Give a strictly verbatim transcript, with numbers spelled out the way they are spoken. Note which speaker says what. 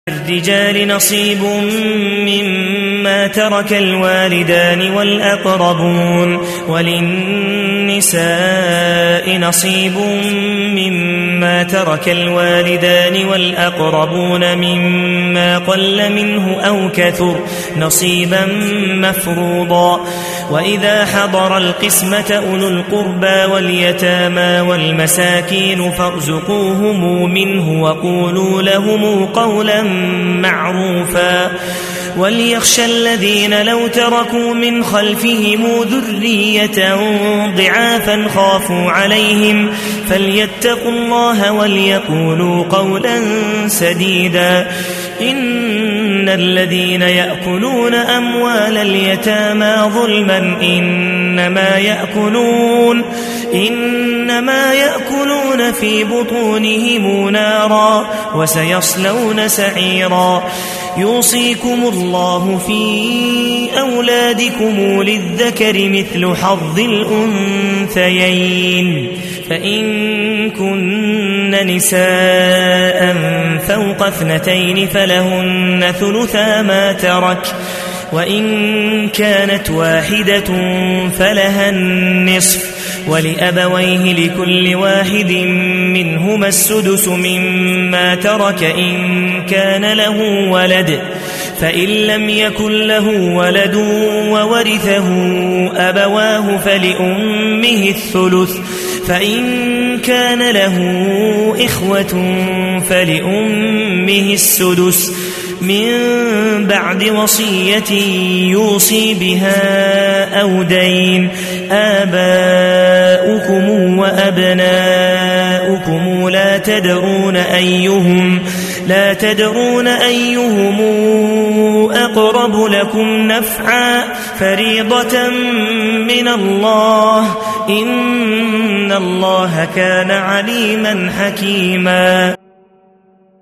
Speaker 1: للرجال نصيب مما ترك الوالدان والأقربون وللنساء نصيب مما ترك الوالدان والأقربون مما قل منه أو كثر نصيبا مفروضا. وإذا حضر القسمة أولو القربى واليتامى والمساكين فارزقوهم منه وقولوا لهم قولا معروفا. وليخشى الذين لو تركوا من خلفهم ذرية ضعافا خافوا عليهم فليتقوا الله وليقولوا قولا سديدا. إن الذين يأكلون أموال اليتامى ظلما إنما يأكلون إنما يأكلون في بطونهم نارا وسيصلون سعيرا. يوصيكم الله في أولادكم للذكر مثل حظ الأنثيين فإن كن نساء فوق اثنتين فلهن ثلثا ما ترك وإن كانت واحدة فلها النصف ولأبويه لكل واحد منهما السدس مما ترك إن كان له ولد فإن لم يكن له ولد وورثه أبواه فلأمه الثلث فإن كان له إخوة فلأمه السدس من بعد وصية يوصي بها أو دين. آباؤكم وأبناؤكم لا تدرون أيهم لا تدرون أيهم أقرب لكم نفعا فريضة من الله إن الله كان عليما حكيما.